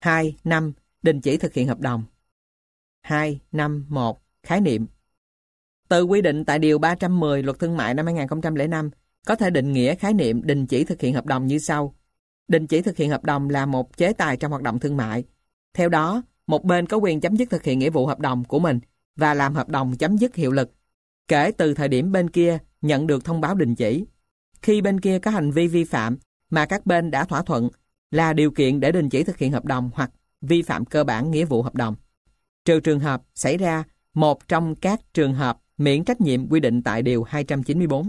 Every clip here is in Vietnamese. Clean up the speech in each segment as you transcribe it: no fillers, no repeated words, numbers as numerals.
2.5. Đình chỉ thực hiện hợp đồng. 2.5.1. Khái niệm. Từ quy định tại Điều 310 Luật Thương mại năm 2005 có thể định nghĩa khái niệm đình chỉ thực hiện hợp đồng như sau. Đình chỉ thực hiện hợp đồng là một chế tài trong hoạt động thương mại. Theo đó, một bên có quyền chấm dứt thực hiện nghĩa vụ hợp đồng của mình và làm hợp đồng chấm dứt hiệu lực kể từ thời điểm bên kia nhận được thông báo đình chỉ. Khi bên kia có hành vi vi phạm mà các bên đã thỏa thuận là điều kiện để đình chỉ thực hiện hợp đồng hoặc vi phạm cơ bản nghĩa vụ hợp đồng, trừ trường hợp xảy ra một trong các trường hợp miễn trách nhiệm quy định tại Điều 294.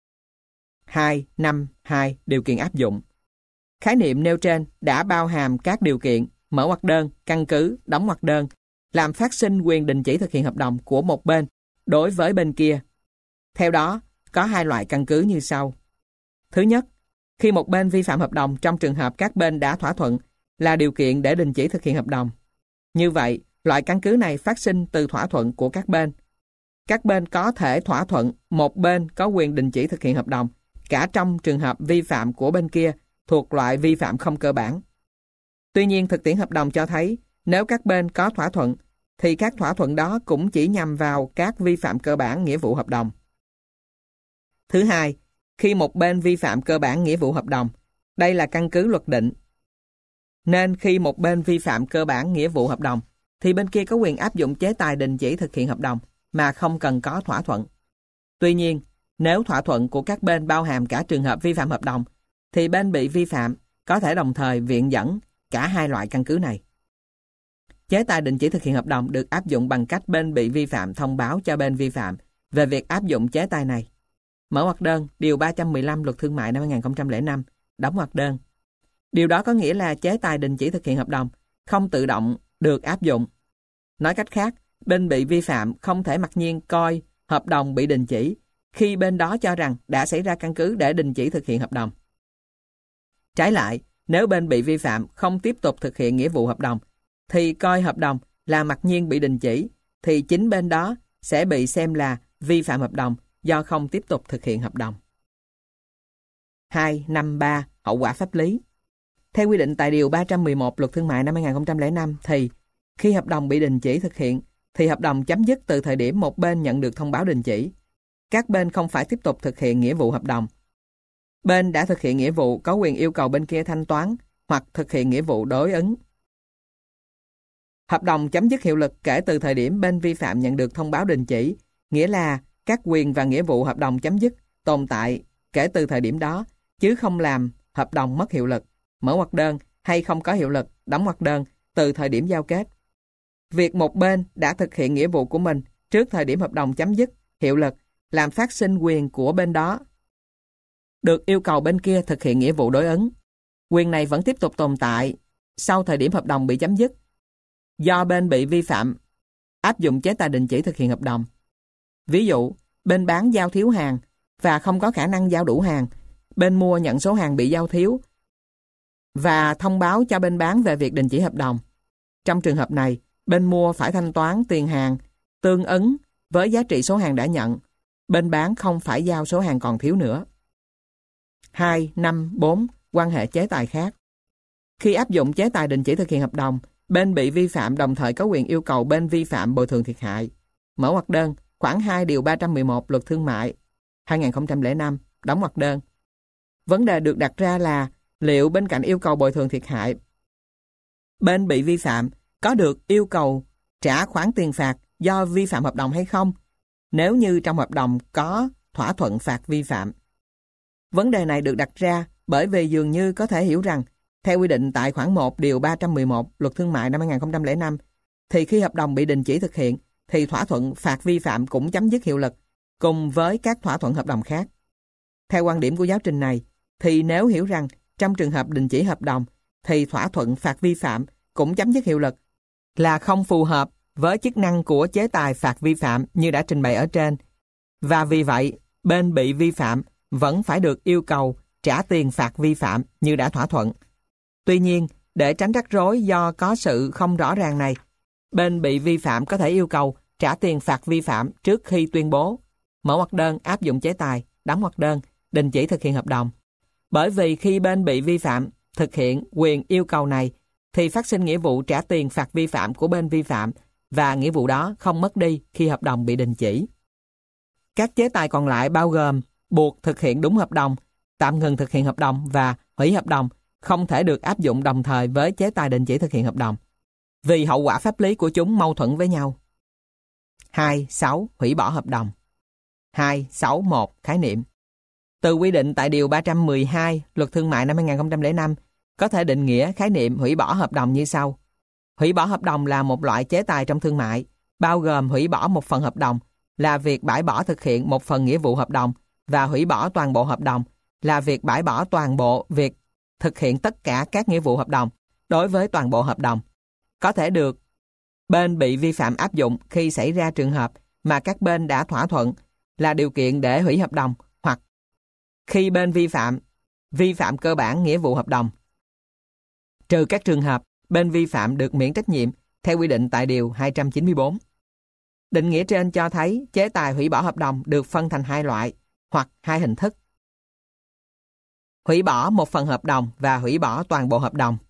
2.5.2. Điều kiện áp dụng. Khái niệm nêu trên đã bao hàm các điều kiện mở ngoặc đơn, căn cứ, đóng ngoặc đơn, làm phát sinh quyền đình chỉ thực hiện hợp đồng của một bên đối với bên kia. Theo đó, có hai loại căn cứ như sau. Thứ nhất, khi một bên vi phạm hợp đồng trong trường hợp các bên đã thỏa thuận là điều kiện để đình chỉ thực hiện hợp đồng. Như vậy, loại căn cứ này phát sinh từ thỏa thuận của các bên. Các bên có thể thỏa thuận một bên có quyền đình chỉ thực hiện hợp đồng, cả trong trường hợp vi phạm của bên kia thuộc loại vi phạm không cơ bản. Tuy nhiên, thực tiễn hợp đồng cho thấy nếu các bên có thỏa thuận, thì các thỏa thuận đó cũng chỉ nhằm vào các vi phạm cơ bản nghĩa vụ hợp đồng. Thứ hai, khi một bên vi phạm cơ bản nghĩa vụ hợp đồng, đây là căn cứ luật định. Nên khi một bên vi phạm cơ bản nghĩa vụ hợp đồng, thì bên kia có quyền áp dụng chế tài đình chỉ thực hiện hợp đồng mà không cần có thỏa thuận. Tuy nhiên, nếu thỏa thuận của các bên bao hàm cả trường hợp vi phạm hợp đồng, thì bên bị vi phạm có thể đồng thời viện dẫn cả hai loại căn cứ này. Chế tài đình chỉ thực hiện hợp đồng được áp dụng bằng cách bên bị vi phạm thông báo cho bên vi phạm về việc áp dụng chế tài này. Mở ngoặc đơn, Điều 315 Luật Thương mại năm 2005, đóng ngoặc đơn. Điều đó có nghĩa là chế tài đình chỉ thực hiện hợp đồng không tự động được áp dụng. Nói cách khác, bên bị vi phạm không thể mặc nhiên coi hợp đồng bị đình chỉ khi bên đó cho rằng đã xảy ra căn cứ để đình chỉ thực hiện hợp đồng. Trái lại, nếu bên bị vi phạm không tiếp tục thực hiện nghĩa vụ hợp đồng, thì coi hợp đồng là mặc nhiên bị đình chỉ, thì chính bên đó sẽ bị xem là vi phạm hợp đồng do không tiếp tục thực hiện hợp đồng. 2.5.3. Hậu quả pháp lý. Theo quy định tại Điều 311 Luật Thương mại năm 2005 thì khi hợp đồng bị đình chỉ thực hiện, thì hợp đồng chấm dứt từ thời điểm một bên nhận được thông báo đình chỉ. Các bên không phải tiếp tục thực hiện nghĩa vụ hợp đồng. Bên đã thực hiện nghĩa vụ có quyền yêu cầu bên kia thanh toán hoặc thực hiện nghĩa vụ đối ứng. Hợp đồng chấm dứt hiệu lực kể từ thời điểm bên vi phạm nhận được thông báo đình chỉ, nghĩa là các quyền và nghĩa vụ hợp đồng chấm dứt tồn tại kể từ thời điểm đó, chứ không làm hợp đồng mất hiệu lực, mở ngoặc đơn hay không có hiệu lực, đóng ngoặc đơn từ thời điểm giao kết. Việc một bên đã thực hiện nghĩa vụ của mình trước thời điểm hợp đồng chấm dứt hiệu lực làm phát sinh quyền của bên đó được yêu cầu bên kia thực hiện nghĩa vụ đối ứng. Quyền này vẫn tiếp tục tồn tại sau thời điểm hợp đồng bị chấm dứt do bên bị vi phạm áp dụng chế tài đình chỉ thực hiện hợp đồng. Ví dụ, bên bán giao thiếu hàng và không có khả năng giao đủ hàng, bên mua nhận số hàng bị giao thiếu và thông báo cho bên bán về việc đình chỉ hợp đồng. Trong trường hợp này, bên mua phải thanh toán tiền hàng tương ứng với giá trị số hàng đã nhận, bên bán không phải giao số hàng còn thiếu nữa. 2.5.4. Quan hệ chế tài khác. Khi áp dụng chế tài đình chỉ thực hiện hợp đồng, bên bị vi phạm đồng thời có quyền yêu cầu bên vi phạm bồi thường thiệt hại. Mở ngoặc đơn, khoản 2 Điều 311 Luật Thương mại 2005, đóng ngoặc đơn. Vấn đề được đặt ra là liệu bên cạnh yêu cầu bồi thường thiệt hại, bên bị vi phạm có được yêu cầu trả khoản tiền phạt do vi phạm hợp đồng hay không, nếu như trong hợp đồng có thỏa thuận phạt vi phạm. Vấn đề này được đặt ra bởi vì dường như có thể hiểu rằng, theo quy định tại khoản 1 Điều 311 Luật Thương mại năm 2005, thì khi hợp đồng bị đình chỉ thực hiện, thì thỏa thuận phạt vi phạm cũng chấm dứt hiệu lực, cùng với các thỏa thuận hợp đồng khác. Theo quan điểm của giáo trình này, thì nếu hiểu rằng trong trường hợp đình chỉ hợp đồng, thì thỏa thuận phạt vi phạm cũng chấm dứt hiệu lực, là không phù hợp với chức năng của chế tài phạt vi phạm như đã trình bày ở trên. Và vì vậy, bên bị vi phạm vẫn phải được yêu cầu trả tiền phạt vi phạm như đã thỏa thuận. Tuy nhiên, để tránh rắc rối do có sự không rõ ràng này, bên bị vi phạm có thể yêu cầu trả tiền phạt vi phạm trước khi tuyên bố, mở ngoặc đơn áp dụng chế tài, đóng ngoặc đơn, đình chỉ thực hiện hợp đồng. Bởi vì khi bên bị vi phạm thực hiện quyền yêu cầu này, thì phát sinh nghĩa vụ trả tiền phạt vi phạm của bên vi phạm và nghĩa vụ đó không mất đi khi hợp đồng bị đình chỉ. Các chế tài còn lại bao gồm buộc thực hiện đúng hợp đồng, tạm ngừng thực hiện hợp đồng và hủy hợp đồng không thể được áp dụng đồng thời với chế tài đình chỉ thực hiện hợp đồng, vì hậu quả pháp lý của chúng mâu thuẫn với nhau. 2.6. Hủy bỏ hợp đồng. 2.6.1. Khái niệm. Từ quy định tại Điều 312 Luật Thương mại năm 2005 có thể định nghĩa khái niệm hủy bỏ hợp đồng như sau. Hủy bỏ hợp đồng là một loại chế tài trong thương mại, bao gồm hủy bỏ một phần hợp đồng là việc bãi bỏ thực hiện một phần nghĩa vụ hợp đồng và hủy bỏ toàn bộ hợp đồng là việc bãi bỏ toàn bộ việc thực hiện tất cả các nghĩa vụ hợp đồng đối với toàn bộ hợp đồng. Có thể được bên bị vi phạm áp dụng khi xảy ra trường hợp mà các bên đã thỏa thuận là điều kiện để hủy hợp đồng, hoặc khi bên vi phạm cơ bản nghĩa vụ hợp đồng, trừ các trường hợp bên vi phạm được miễn trách nhiệm theo quy định tại Điều 294. Định nghĩa trên cho thấy chế tài hủy bỏ hợp đồng được phân thành hai loại hoặc hai hình thức. Hủy bỏ một phần hợp đồng và hủy bỏ toàn bộ hợp đồng.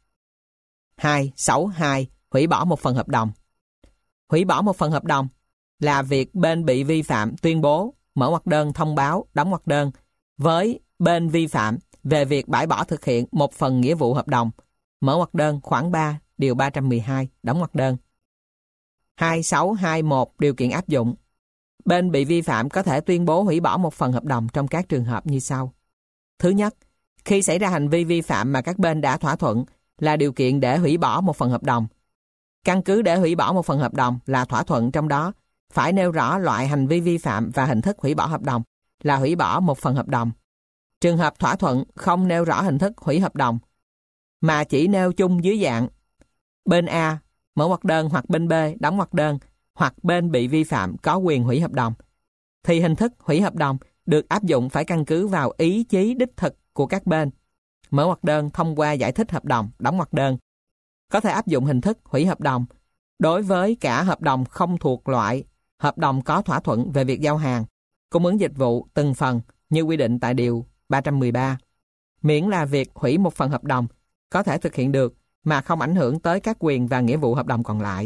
2.6.2. Hủy bỏ một phần hợp đồng. Hủy bỏ một phần hợp đồng là việc bên bị vi phạm tuyên bố, mở ngoặc đơn thông báo, đóng ngoặc đơn với bên vi phạm về việc bãi bỏ thực hiện một phần nghĩa vụ hợp đồng, mở ngoặc đơn khoản 3 Điều 312, đóng ngoặc đơn. 2.6.2.1. Điều kiện áp dụng. Bên bị vi phạm có thể tuyên bố hủy bỏ một phần hợp đồng trong các trường hợp như sau. Thứ nhất, khi xảy ra hành vi vi phạm mà các bên đã thỏa thuận là điều kiện để hủy bỏ một phần hợp đồng. Căn cứ để hủy bỏ một phần hợp đồng là thỏa thuận trong đó phải nêu rõ loại hành vi vi phạm và hình thức hủy bỏ hợp đồng là hủy bỏ một phần hợp đồng. Trường hợp thỏa thuận không nêu rõ hình thức hủy hợp đồng mà chỉ nêu chung dưới dạng bên A mở ngoặc đơn hoặc bên B đóng ngoặc đơn hoặc bên bị vi phạm có quyền hủy hợp đồng, thì hình thức hủy hợp đồng được áp dụng phải căn cứ vào ý chí đích thực của các bên, mở ngoặc đơn thông qua giải thích hợp đồng, đóng ngoặc đơn. Có thể áp dụng hình thức hủy hợp đồng đối với cả hợp đồng không thuộc loại hợp đồng có thỏa thuận về việc giao hàng, cung ứng dịch vụ từng phần như quy định tại Điều 313, miễn là việc hủy một phần hợp đồng có thể thực hiện được mà không ảnh hưởng tới các quyền và nghĩa vụ hợp đồng còn lại.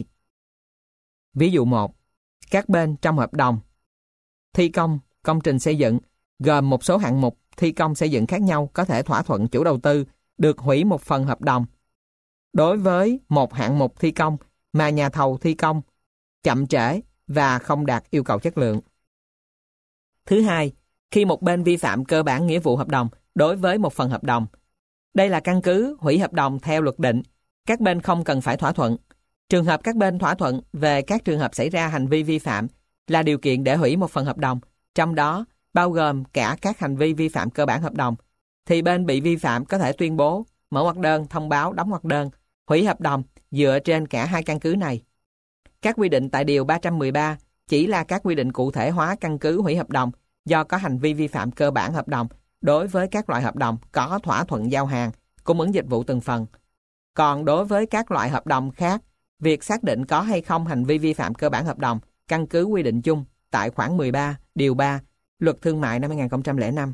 Ví dụ 1. Các bên trong hợp đồng thi công công trình xây dựng gồm một số hạng mục thi công xây dựng khác nhau có thể thỏa thuận chủ đầu tư được hủy một phần hợp đồng đối với một hạng mục thi công mà nhà thầu thi công chậm trễ và không đạt yêu cầu chất lượng. Thứ hai, khi một bên vi phạm cơ bản nghĩa vụ hợp đồng đối với một phần hợp đồng. Đây là căn cứ hủy hợp đồng theo luật định, các bên không cần phải thỏa thuận. Trường hợp các bên thỏa thuận về các trường hợp xảy ra hành vi vi phạm là điều kiện để hủy một phần hợp đồng, trong đó bao gồm cả các hành vi vi phạm cơ bản hợp đồng, thì bên bị vi phạm có thể tuyên bố, mở ngoặc đơn, thông báo, đóng ngoặc đơn, hủy hợp đồng dựa trên cả hai căn cứ này. Các quy định tại Điều 313 chỉ là các quy định cụ thể hóa căn cứ hủy hợp đồng do có hành vi vi phạm cơ bản hợp đồng đối với các loại hợp đồng có thỏa thuận giao hàng, cung ứng dịch vụ từng phần. Còn đối với các loại hợp đồng khác, việc xác định có hay không hành vi vi phạm cơ bản hợp đồng căn cứ quy định chung tại khoản 13, Điều 3, Luật Thương mại năm 2005.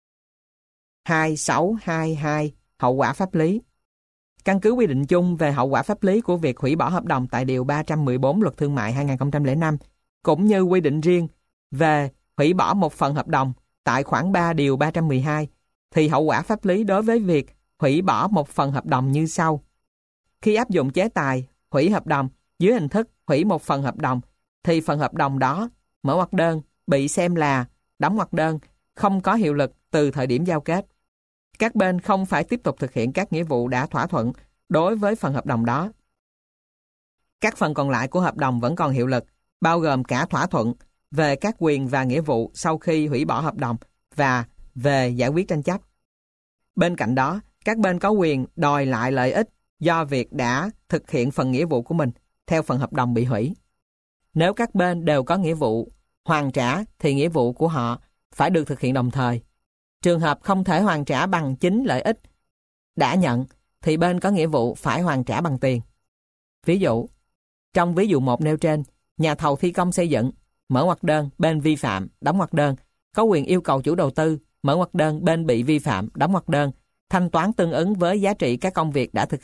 2.6.2.2. Hậu quả pháp lý. Căn cứ quy định chung về hậu quả pháp lý của việc hủy bỏ hợp đồng tại Điều 314 Luật Thương mại 2005, cũng như quy định riêng về hủy bỏ một phần hợp đồng tại khoản 3 Điều 312, thì hậu quả pháp lý đối với việc hủy bỏ một phần hợp đồng như sau. Khi áp dụng chế tài hủy hợp đồng dưới hình thức hủy một phần hợp đồng, thì phần hợp đồng đó, mở ngoặc đơn, bị xem là, đóng ngoặc đơn, không có hiệu lực từ thời điểm giao kết. Các bên không phải tiếp tục thực hiện các nghĩa vụ đã thỏa thuận đối với phần hợp đồng đó. Các phần còn lại của hợp đồng vẫn còn hiệu lực, bao gồm cả thỏa thuận về các quyền và nghĩa vụ sau khi hủy bỏ hợp đồng và về giải quyết tranh chấp. Bên cạnh đó, các bên có quyền đòi lại lợi ích do việc đã thực hiện phần nghĩa vụ của mình theo phần hợp đồng bị hủy. Nếu các bên đều có nghĩa vụ hoàn trả thì nghĩa vụ của họ phải được thực hiện đồng thời. Trường hợp không thể hoàn trả bằng chính lợi ích đã nhận thì bên có nghĩa vụ phải hoàn trả bằng tiền. Ví dụ, trong ví dụ 1 nêu trên, nhà thầu thi công xây dựng, mở ngoặc đơn, bên vi phạm, đóng ngoặc đơn, có quyền yêu cầu chủ đầu tư, mở ngoặc đơn, bên bị vi phạm, đóng ngoặc đơn, thanh toán tương ứng với giá trị các công việc đã thực hiện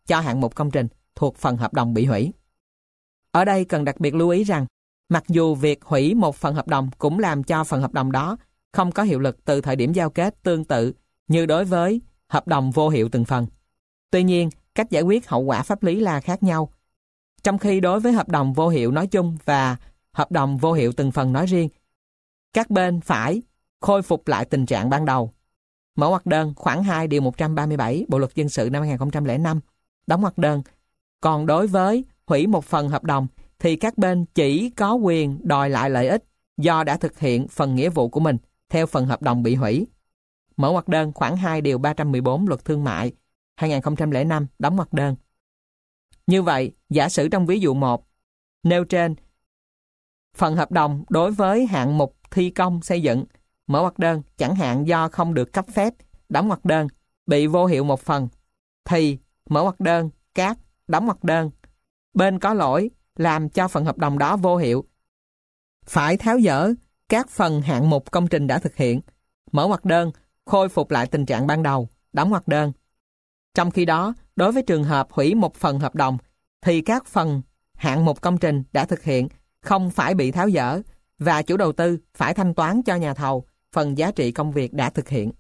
cho hạng mục công trình thuộc phần hợp đồng bị hủy. Ở đây cần đặc biệt lưu ý rằng, mặc dù việc hủy một phần hợp đồng cũng làm cho phần hợp đồng đó không có hiệu lực từ thời điểm giao kết tương tự như đối với hợp đồng vô hiệu từng phần. Tuy nhiên, cách giải quyết hậu quả pháp lý là khác nhau. Trong khi đối với hợp đồng vô hiệu nói chung và hợp đồng vô hiệu từng phần nói riêng, các bên phải khôi phục lại tình trạng ban đầu. Mở ngoặc đơn khoản 2 điều 137 Bộ luật dân sự năm 2005, đóng ngoặc đơn. Còn đối với hủy một phần hợp đồng thì các bên chỉ có quyền đòi lại lợi ích do đã thực hiện phần nghĩa vụ của mình theo phần hợp đồng bị hủy. Mở ngoặc đơn khoản 2 điều 314 Luật Thương mại 2005, đóng ngoặc đơn. Như vậy, giả sử trong ví dụ 1 nêu trên, phần hợp đồng đối với hạng mục thi công xây dựng, mở ngoặc đơn, chẳng hạn do không được cấp phép, đóng ngoặc đơn, bị vô hiệu một phần, thì mở ngoặc đơn, các, đóng ngoặc đơn, bên có lỗi làm cho phần hợp đồng đó vô hiệu, phải tháo dỡ các phần hạng mục công trình đã thực hiện, mở ngoặc đơn, khôi phục lại tình trạng ban đầu, đóng ngoặc đơn. Trong khi đó, đối với trường hợp hủy một phần hợp đồng, thì các phần hạng mục công trình đã thực hiện không phải bị tháo dỡ và chủ đầu tư phải thanh toán cho nhà thầu phần giá trị công việc đã thực hiện.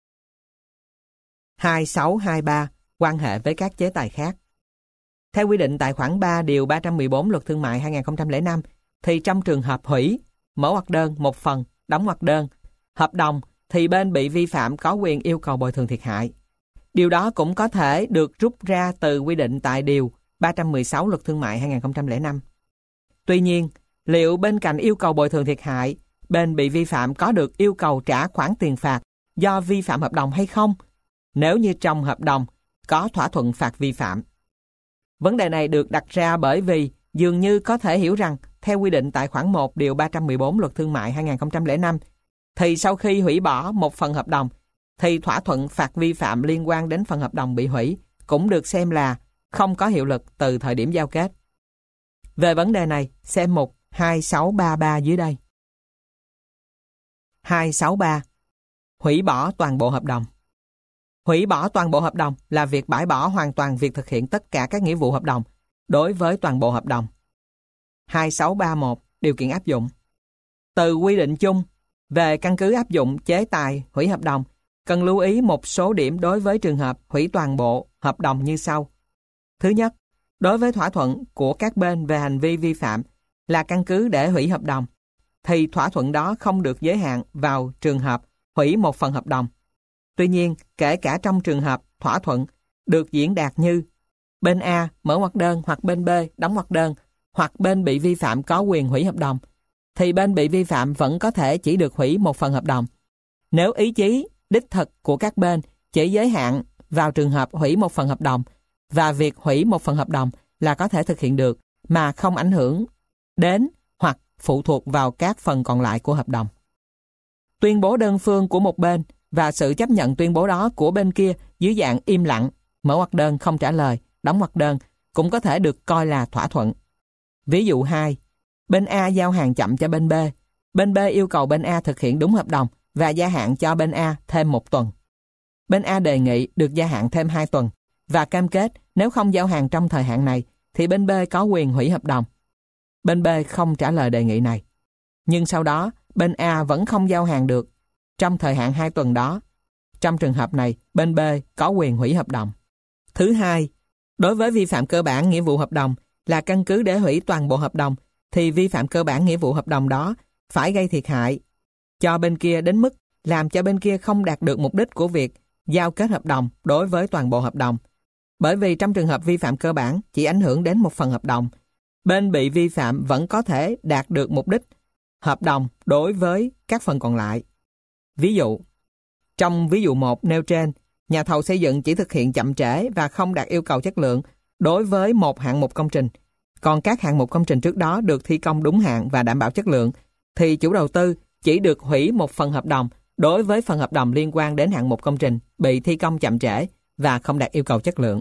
2623. Quan hệ với các chế tài khác. Theo quy định tại khoản 3 điều 314 Luật Thương mại 2005, thì trong trường hợp hủy, mở ngoặc đơn một phần, đóng ngoặc đơn, hợp đồng thì bên bị vi phạm có quyền yêu cầu bồi thường thiệt hại. Điều đó cũng có thể được rút ra từ quy định tại điều 316 Luật Thương mại 2005. Tuy nhiên, liệu bên cạnh yêu cầu bồi thường thiệt hại, bên bị vi phạm có được yêu cầu trả khoản tiền phạt do vi phạm hợp đồng hay không, nếu như trong hợp đồng có thỏa thuận phạt vi phạm? Vấn đề này được đặt ra bởi vì dường như có thể hiểu rằng, theo quy định tại khoản 1 điều 314 Luật Thương mại 2005, thì sau khi hủy bỏ một phần hợp đồng, thì thỏa thuận phạt vi phạm liên quan đến phần hợp đồng bị hủy cũng được xem là không có hiệu lực từ thời điểm giao kết. Về vấn đề này, xem mục 2633 dưới đây. 263. Hủy bỏ toàn bộ hợp đồng. Hủy bỏ toàn bộ hợp đồng là việc bãi bỏ hoàn toàn việc thực hiện tất cả các nghĩa vụ hợp đồng đối với toàn bộ hợp đồng. 2631. Điều kiện áp dụng. Từ quy định chung về căn cứ áp dụng chế tài hủy hợp đồng, cần lưu ý một số điểm đối với trường hợp hủy toàn bộ hợp đồng như sau. Thứ nhất, đối với thỏa thuận của các bên về hành vi vi phạm là căn cứ để hủy hợp đồng, thì thỏa thuận đó không được giới hạn vào trường hợp hủy một phần hợp đồng. Tuy nhiên, kể cả trong trường hợp thỏa thuận được diễn đạt như bên A mở ngoặc đơn hoặc bên B đóng ngoặc đơn, hoặc bên bị vi phạm có quyền hủy hợp đồng, thì bên bị vi phạm vẫn có thể chỉ được hủy một phần hợp đồng. Nếu ý chí đích thực của các bên chỉ giới hạn vào trường hợp hủy một phần hợp đồng, và việc hủy một phần hợp đồng là có thể thực hiện được mà không ảnh hưởng đến hoặc phụ thuộc vào các phần còn lại của hợp đồng. Tuyên bố đơn phương của một bên và sự chấp nhận tuyên bố đó của bên kia dưới dạng im lặng, mở ngoặc đơn không trả lời, đóng ngoặc đơn cũng có thể được coi là thỏa thuận. Ví dụ 2. Bên A giao hàng chậm cho bên B. Bên B yêu cầu bên A thực hiện đúng hợp đồng và gia hạn cho bên A thêm 1 tuần. Bên A đề nghị được gia hạn thêm 2 tuần và cam kết nếu không giao hàng trong thời hạn này thì bên B có quyền hủy hợp đồng. Bên B không trả lời đề nghị này. Nhưng sau đó, bên A vẫn không giao hàng được trong thời hạn 2 tuần đó. Trong trường hợp này, bên B có quyền hủy hợp đồng. Thứ hai, đối với vi phạm cơ bản nghĩa vụ hợp đồng là căn cứ để hủy toàn bộ hợp đồng, thì vi phạm cơ bản nghĩa vụ hợp đồng đó phải gây thiệt hại cho bên kia đến mức làm cho bên kia không đạt được mục đích của việc giao kết hợp đồng đối với toàn bộ hợp đồng. Bởi vì trong trường hợp vi phạm cơ bản chỉ ảnh hưởng đến một phần hợp đồng, bên bị vi phạm vẫn có thể đạt được mục đích hợp đồng đối với các phần còn lại. Ví dụ, trong ví dụ 1 nêu trên, nhà thầu xây dựng chỉ thực hiện chậm trễ và không đạt yêu cầu chất lượng đối với một hạng mục công trình, còn các hạng mục công trình trước đó được thi công đúng hạn và đảm bảo chất lượng, thì chủ đầu tư chỉ được hủy một phần hợp đồng đối với phần hợp đồng liên quan đến hạng mục công trình bị thi công chậm trễ và không đạt yêu cầu chất lượng.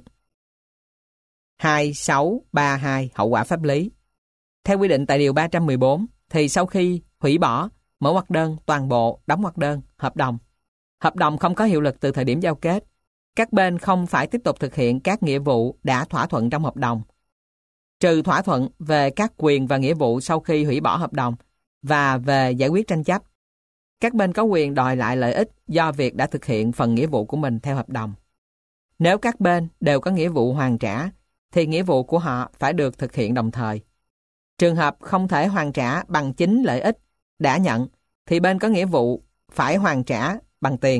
2632. Hậu quả pháp lý. Theo quy định tại điều 314, thì sau khi hủy bỏ, mở ngoặc đơn toàn bộ, đóng ngoặc đơn, hợp đồng không có hiệu lực từ thời điểm giao kết, các bên không phải tiếp tục thực hiện các nghĩa vụ đã thỏa thuận trong hợp đồng, trừ thỏa thuận về các quyền và nghĩa vụ sau khi hủy bỏ hợp đồng và về giải quyết tranh chấp. Các bên có quyền đòi lại lợi ích do việc đã thực hiện phần nghĩa vụ của mình theo hợp đồng. Nếu các bên đều có nghĩa vụ hoàn trả, thì nghĩa vụ của họ phải được thực hiện đồng thời. Trường hợp không thể hoàn trả bằng chính lợi ích đã nhận, thì bên có nghĩa vụ phải hoàn trả bằng tiền.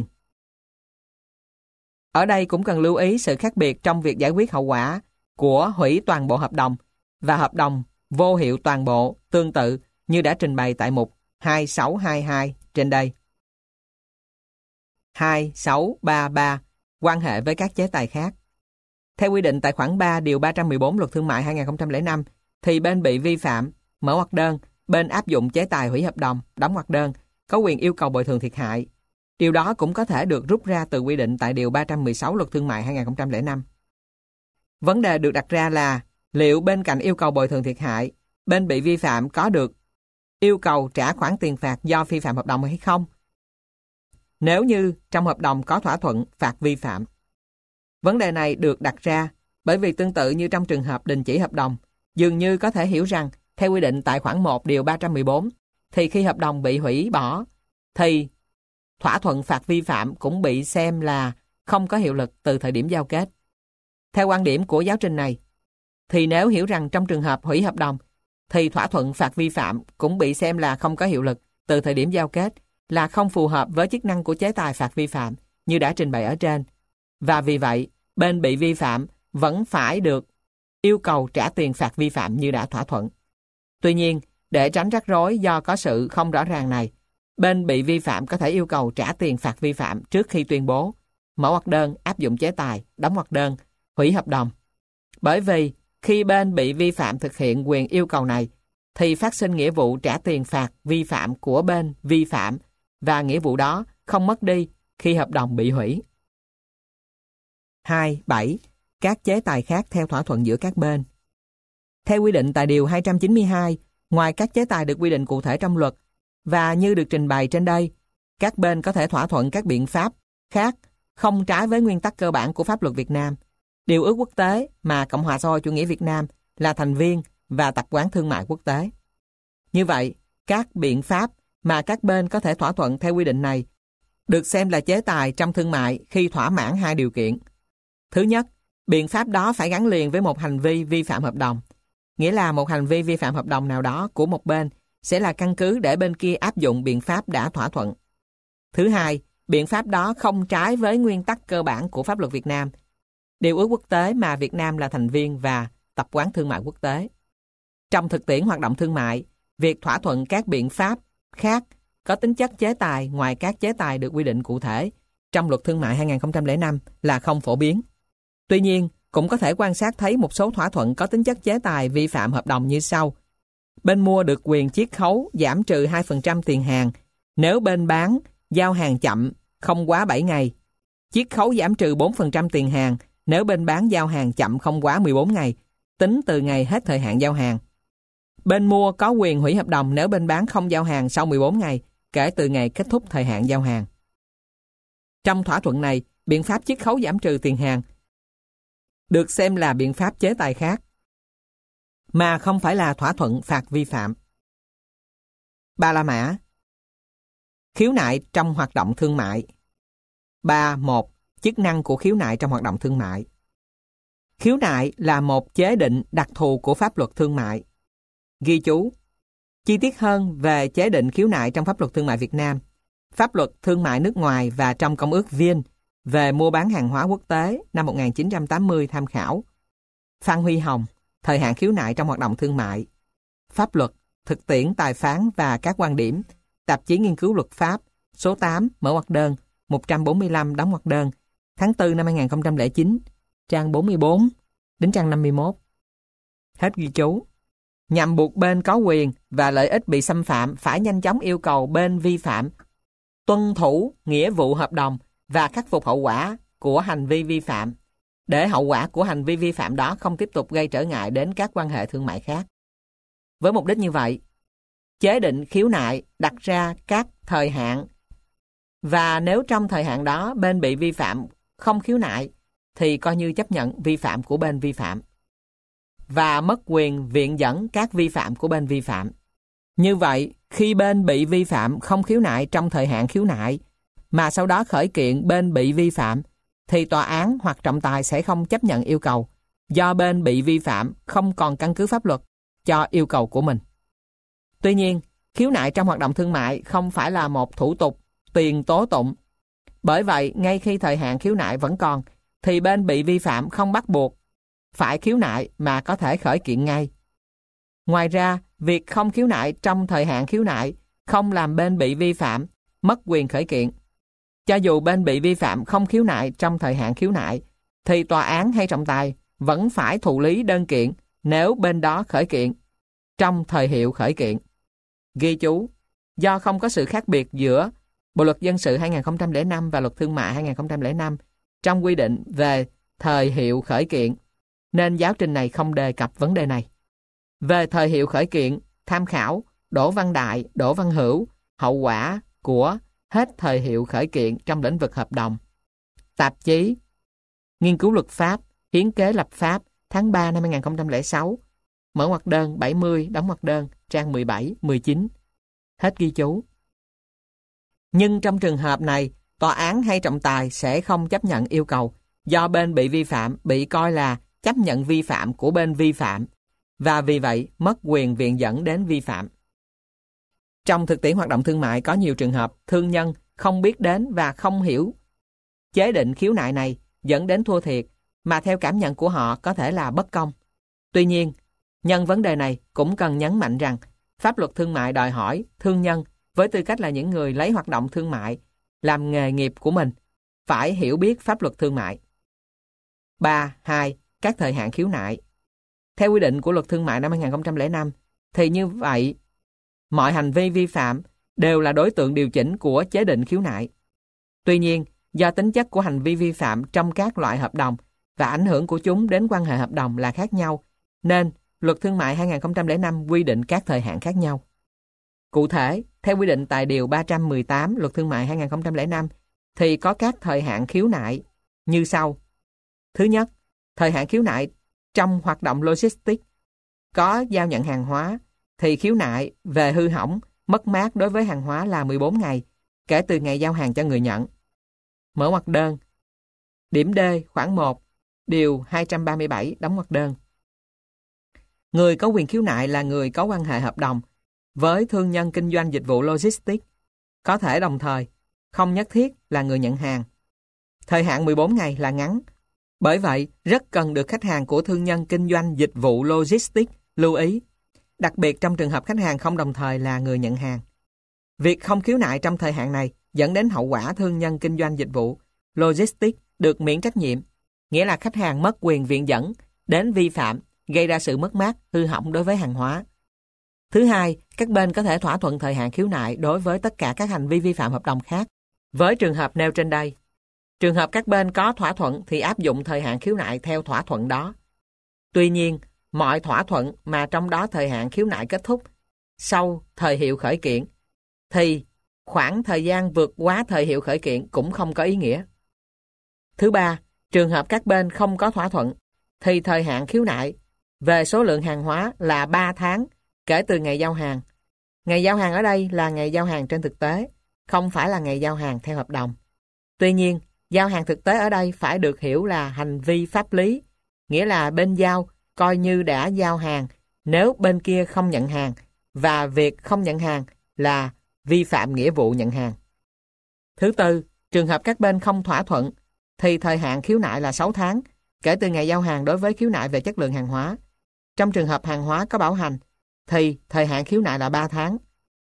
Ở đây cũng cần lưu ý sự khác biệt trong việc giải quyết hậu quả của hủy toàn bộ hợp đồng và hợp đồng vô hiệu toàn bộ, tương tự như đã trình bày tại mục 2622 trên đây. 2633. Quan hệ với các chế tài khác. Theo quy định tại khoản 3 điều 314 Luật Thương mại 2005, thì bên bị vi phạm, mở ngoặc đơn, bên áp dụng chế tài hủy hợp đồng, đóng ngoặc đơn, có quyền yêu cầu bồi thường thiệt hại. Điều đó cũng có thể được rút ra từ quy định tại điều 316 Luật Thương mại 2005. Vấn đề được đặt ra là liệu bên cạnh yêu cầu bồi thường thiệt hại, bên bị vi phạm có được yêu cầu trả khoản tiền phạt do vi phạm hợp đồng hay không? Nếu như trong hợp đồng có thỏa thuận phạt vi phạm. Vấn đề này được đặt ra bởi vì tương tự như trong trường hợp đình chỉ hợp đồng, dường như có thể hiểu rằng theo quy định tại khoản 1 điều 314, thì khi hợp đồng bị hủy bỏ, thì thỏa thuận phạt vi phạm cũng bị xem là không có hiệu lực từ thời điểm giao kết. Theo quan điểm của giáo trình này, thì nếu hiểu rằng trong trường hợp hủy hợp đồng, thì thỏa thuận phạt vi phạm cũng bị xem là không có hiệu lực từ thời điểm giao kết, là không phù hợp với chức năng của chế tài phạt vi phạm như đã trình bày ở trên. Và vì vậy, bên bị vi phạm vẫn phải được yêu cầu trả tiền phạt vi phạm như đã thỏa thuận. Tuy nhiên, để tránh rắc rối do có sự không rõ ràng này, bên bị vi phạm có thể yêu cầu trả tiền phạt vi phạm trước khi tuyên bố, mở ngoặc đơn, áp dụng chế tài, đóng ngoặc đơn, hủy hợp đồng. Bởi vì khi bên bị vi phạm thực hiện quyền yêu cầu này, thì phát sinh nghĩa vụ trả tiền phạt vi phạm của bên vi phạm và nghĩa vụ đó không mất đi khi hợp đồng bị hủy. 2.7. Các chế tài khác theo thỏa thuận giữa các bên. Theo quy định tại điều 292, ngoài các chế tài được quy định cụ thể trong luật và như được trình bày trên đây, các bên có thể thỏa thuận các biện pháp khác không trái với nguyên tắc cơ bản của pháp luật Việt Nam, điều ước quốc tế mà Cộng hòa xã hội chủ nghĩa Việt Nam là thành viên và tập quán thương mại quốc tế. Như vậy, các biện pháp mà các bên có thể thỏa thuận theo quy định này được xem là chế tài trong thương mại khi thỏa mãn hai điều kiện. Thứ nhất, biện pháp đó phải gắn liền với một hành vi vi phạm hợp đồng, nghĩa là một hành vi vi phạm hợp đồng nào đó của một bên sẽ là căn cứ để bên kia áp dụng biện pháp đã thỏa thuận. Thứ hai, biện pháp đó không trái với nguyên tắc cơ bản của pháp luật Việt Nam, điều ước quốc tế mà Việt Nam là thành viên và tập quán thương mại quốc tế. Trong thực tiễn hoạt động thương mại, việc thỏa thuận các biện pháp khác có tính chất chế tài ngoài các chế tài được quy định cụ thể trong Luật Thương mại 2005 là không phổ biến. Tuy nhiên, cũng có thể quan sát thấy một số thỏa thuận có tính chất chế tài vi phạm hợp đồng như sau. Bên mua được quyền chiết khấu giảm trừ 2% tiền hàng nếu bên bán giao hàng chậm không quá 7 ngày. Chiết khấu giảm trừ 4% tiền hàng nếu bên bán giao hàng chậm không quá 14 ngày, tính từ ngày hết thời hạn giao hàng. Bên mua có quyền hủy hợp đồng nếu bên bán không giao hàng sau 14 ngày, kể từ ngày kết thúc thời hạn giao hàng. Trong thỏa thuận này, biện pháp chiết khấu giảm trừ tiền hàng được xem là biện pháp chế tài khác, mà không phải là thỏa thuận phạt vi phạm. 3 la mã. Khiếu nại trong hoạt động thương mại. 3.1. Chức năng của khiếu nại trong hoạt động thương mại. Khiếu nại là một chế định đặc thù của pháp luật thương mại. Ghi chú. Chi tiết hơn về chế định khiếu nại trong pháp luật thương mại Việt Nam, pháp luật thương mại nước ngoài và trong Công ước Viên về mua bán hàng hóa quốc tế năm 1980 tham khảo. Phan Huy Hồng, thời hạn khiếu nại trong hoạt động thương mại. Pháp luật, thực tiễn tài phán và các quan điểm, tạp chí nghiên cứu luật pháp, số 8, mở ngoặc đơn, 145, đóng ngoặc đơn, tháng 4 năm 2009, trang 44 đến trang 51. Hết ghi chú. Nhằm buộc bên có quyền và lợi ích bị xâm phạm phải nhanh chóng yêu cầu bên vi phạm tuân thủ nghĩa vụ hợp đồng và khắc phục hậu quả của hành vi vi phạm, để hậu quả của hành vi vi phạm đó không tiếp tục gây trở ngại đến các quan hệ thương mại khác. Với mục đích như vậy, chế định khiếu nại đặt ra các thời hạn, và nếu trong thời hạn đó bên bị vi phạm không khiếu nại thì coi như chấp nhận vi phạm của bên vi phạm và mất quyền viện dẫn các vi phạm của bên vi phạm. Như vậy, khi bên bị vi phạm không khiếu nại trong thời hạn khiếu nại, mà sau đó khởi kiện bên bị vi phạm, thì tòa án hoặc trọng tài sẽ không chấp nhận yêu cầu, do bên bị vi phạm không còn căn cứ pháp luật cho yêu cầu của mình. Tuy nhiên, khiếu nại trong hoạt động thương mại không phải là một thủ tục tiền tố tụng. Bởi vậy, ngay khi thời hạn khiếu nại vẫn còn, thì bên bị vi phạm không bắt buộc phải khiếu nại mà có thể khởi kiện ngay. Ngoài ra, việc không khiếu nại trong thời hạn khiếu nại không làm bên bị vi phạm mất quyền khởi kiện. Cho dù bên bị vi phạm không khiếu nại trong thời hạn khiếu nại, thì tòa án hay trọng tài vẫn phải thụ lý đơn kiện nếu bên đó khởi kiện trong thời hiệu khởi kiện. Ghi chú, do không có sự khác biệt giữa Bộ luật dân sự 2005 và luật thương mại 2005 trong quy định về thời hiệu khởi kiện, nên giáo trình này không đề cập vấn đề này. Về thời hiệu khởi kiện, tham khảo Đỗ Văn Đại, Đỗ Văn Hữu, hậu quả của hết thời hiệu khởi kiện trong lĩnh vực hợp đồng. Tạp chí Nghiên cứu luật pháp, hiến kế lập pháp, tháng 3 năm 2006, mở ngoặc đơn 70, đóng ngoặc đơn, trang 17, 19. Hết ghi chú. Nhưng trong trường hợp này, tòa án hay trọng tài sẽ không chấp nhận yêu cầu, do bên bị vi phạm bị coi là chấp nhận vi phạm của bên vi phạm, và vì vậy mất quyền viện dẫn đến vi phạm. Trong thực tiễn hoạt động thương mại có nhiều trường hợp thương nhân không biết đến và không hiểu chế định khiếu nại này dẫn đến thua thiệt, mà theo cảm nhận của họ có thể là bất công. Tuy nhiên, nhân vấn đề này cũng cần nhấn mạnh rằng pháp luật thương mại đòi hỏi thương nhân với tư cách là những người lấy hoạt động thương mại làm nghề nghiệp của mình phải hiểu biết pháp luật thương mại. 3.2. Các thời hạn khiếu nại. Theo quy định của luật thương mại năm 2005, thì như vậy, mọi hành vi vi phạm đều là đối tượng điều chỉnh của chế định khiếu nại. Tuy nhiên, do tính chất của hành vi vi phạm trong các loại hợp đồng và ảnh hưởng của chúng đến quan hệ hợp đồng là khác nhau, nên luật thương mại 2005 quy định các thời hạn khác nhau. Cụ thể, theo quy định tại Điều 318 luật thương mại 2005, thì có các thời hạn khiếu nại như sau. Thứ nhất, thời hạn khiếu nại trong hoạt động logistics có giao nhận hàng hóa, thì khiếu nại về hư hỏng, mất mát đối với hàng hóa là 14 ngày, kể từ ngày giao hàng cho người nhận. Mở ngoặc đơn. Điểm D khoản 1, Điều 237 đóng ngoặc đơn. Người có quyền khiếu nại là người có quan hệ hợp đồng với thương nhân kinh doanh dịch vụ logistics, có thể đồng thời, không nhất thiết là người nhận hàng. Thời hạn 14 ngày là ngắn, bởi vậy rất cần được khách hàng của thương nhân kinh doanh dịch vụ logistics lưu ý, đặc biệt trong trường hợp khách hàng không đồng thời là người nhận hàng. Việc không khiếu nại trong thời hạn này dẫn đến hậu quả thương nhân kinh doanh dịch vụ logistics được miễn trách nhiệm, nghĩa là khách hàng mất quyền viện dẫn đến vi phạm, gây ra sự mất mát, hư hỏng đối với hàng hóa. Thứ hai, các bên có thể thỏa thuận thời hạn khiếu nại đối với tất cả các hành vi vi phạm hợp đồng khác. Với trường hợp nêu trên đây, trường hợp các bên có thỏa thuận thì áp dụng thời hạn khiếu nại theo thỏa thuận đó. Tuy nhiên, mọi thỏa thuận mà trong đó thời hạn khiếu nại kết thúc sau thời hiệu khởi kiện, thì khoảng thời gian vượt quá thời hiệu khởi kiện cũng không có ý nghĩa. Thứ ba, trường hợp các bên không có thỏa thuận, thì thời hạn khiếu nại về số lượng hàng hóa là 3 tháng kể từ ngày giao hàng. Ngày giao hàng ở đây là ngày giao hàng trên thực tế, không phải là ngày giao hàng theo hợp đồng. Tuy nhiên, giao hàng thực tế ở đây phải được hiểu là hành vi pháp lý, nghĩa là bên giao coi như đã giao hàng nếu bên kia không nhận hàng, và việc không nhận hàng là vi phạm nghĩa vụ nhận hàng. Thứ tư, trường hợp các bên không thỏa thuận, thì thời hạn khiếu nại là 6 tháng kể từ ngày giao hàng đối với khiếu nại về chất lượng hàng hóa. Trong trường hợp hàng hóa có bảo hành, thì thời hạn khiếu nại là 3 tháng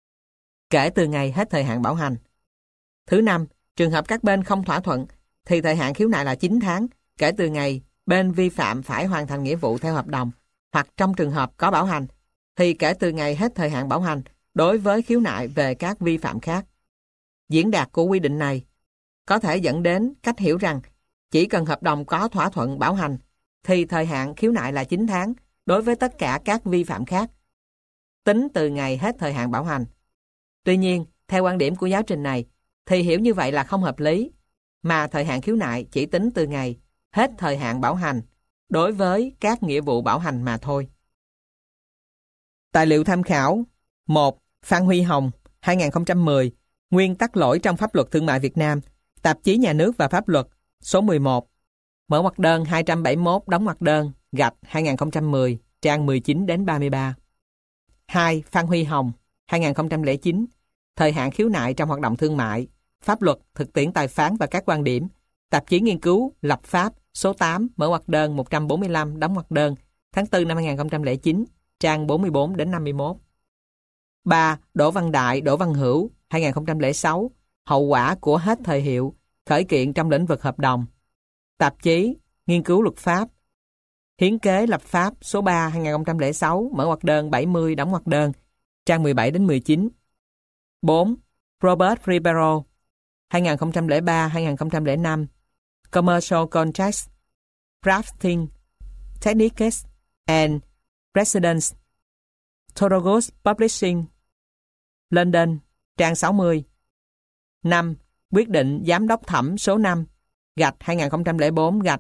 kể từ ngày hết thời hạn bảo hành. Thứ năm, trường hợp các bên không thỏa thuận, thì thời hạn khiếu nại là 9 tháng kể từ ngày bên vi phạm phải hoàn thành nghĩa vụ theo hợp đồng, hoặc trong trường hợp có bảo hành, thì kể từ ngày hết thời hạn bảo hành đối với khiếu nại về các vi phạm khác. Diễn đạt của quy định này có thể dẫn đến cách hiểu rằng chỉ cần hợp đồng có thỏa thuận bảo hành, thì thời hạn khiếu nại là 9 tháng đối với tất cả các vi phạm khác, tính từ ngày hết thời hạn bảo hành. Tuy nhiên, theo quan điểm của giáo trình này, thì hiểu như vậy là không hợp lý, mà thời hạn khiếu nại chỉ tính từ ngày hết thời hạn bảo hành đối với các nghĩa vụ bảo hành mà thôi. Tài liệu tham khảo 1. Phan Huy Hồng, 2010, Nguyên tắc lỗi trong pháp luật thương mại Việt Nam, Tạp chí Nhà nước và Pháp luật, số 11, mở ngoặc đơn 271, đóng ngoặc đơn, gạch 2010, trang 19 đến 33. 2. Phan Huy Hồng, 2009, Thời hạn khiếu nại trong hoạt động thương mại, Pháp luật, thực tiễn tài phán và các quan điểm, Tạp chí Nghiên cứu, Lập pháp, số 8, mở ngoặc đơn 145, đóng ngoặc đơn, tháng 4 năm 2009, trang 44 đến 51. 3. Đỗ Văn Đại, Đỗ Văn Hữu, 2006, Hậu quả của hết thời hiệu, khởi kiện trong lĩnh vực hợp đồng, Tạp chí Nghiên cứu luật pháp, Hiến kế lập pháp, số 3, 2006, mở ngoặc đơn 70, đóng ngoặc đơn, trang 17 đến 19. 4. Robert Ribeiro, 2003-2005, Commercial Contracts, Drafting, Techniques and Precedents, Thorogood Publishing, London, trang 60. 5. Quyết định Giám đốc thẩm số 5, gạch 2004, gạch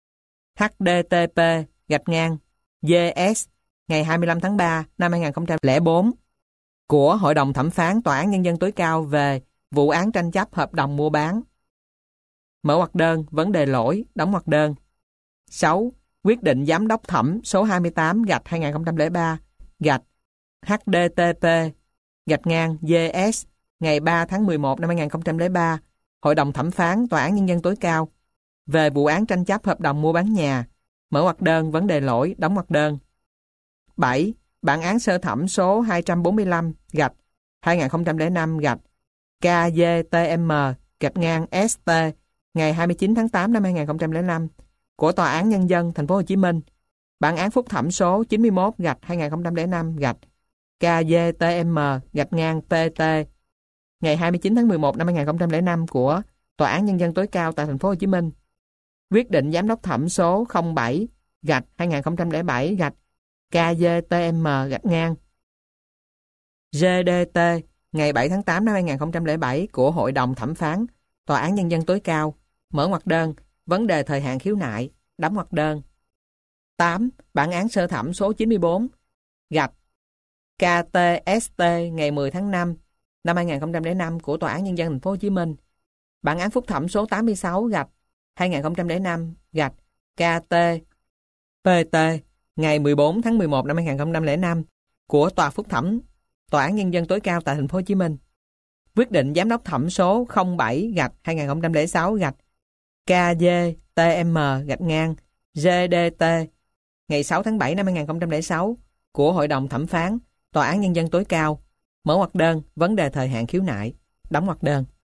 HDTP, gạch ngang, GS, ngày 25 tháng 3 năm 2004, của Hội đồng Thẩm phán Tòa án Nhân dân tối cao về vụ án tranh chấp hợp đồng mua bán. Mở ngoặc đơn, vấn đề lỗi, đóng ngoặc đơn. 6. Quyết định Giám đốc thẩm số 28, gạch 2003, gạch HDTP, gạch ngang, GS, ngày 3 tháng 11 năm 2003, Hội đồng Thẩm phán Tòa án Nhân dân tối cao về vụ án tranh chấp hợp đồng mua bán nhà. Mở ngoặc đơn, vấn đề lỗi, đóng ngoặc đơn. 7. Bản án sơ thẩm số 245, gạch 2005, gạch KGTM, gạch ngang ST, ngày 29 tháng 8 năm 2005, của Tòa án Nhân dân Thành phố Hồ Chí Minh. Bản án phúc thẩm số 91, gạch 2005, gạch KGTM, gạch ngang TT, ngày 29 tháng 11 năm 2005, của Tòa án Nhân dân tối cao tại Thành phố Hồ Chí Minh. Quyết định Giám đốc thẩm số 07, gạch 2007, gạch KGTM, gạch ngang GDT, ngày 7 tháng 8 năm 2007, của Hội đồng Thẩm phán Tòa án Nhân dân tối cao. Mở ngoặc đơn, vấn đề thời hạn khiếu nại, đóng ngoặc đơn. 8. Bản án sơ thẩm số 94, gạch KTST, ngày 10 tháng 5 năm 2005, của Tòa án Nhân dân Thành phố Hồ Chí Minh. Bản án phúc thẩm số 86, gạch 2005, gạch KTPT, ngày 14 tháng 11 năm 2005, của Tòa phúc thẩm Tòa án Nhân dân tối cao tại Thành phố Hồ Chí Minh. Quyết định Giám đốc thẩm số 07, gạch 2006, gạch KGTM, gạch ngang GDT, ngày 6 tháng 7 năm 2006, của Hội đồng Thẩm phán Tòa án Nhân dân tối cao. Mở ngoặc đơn, vấn đề thời hạn khiếu nại, đóng ngoặc đơn.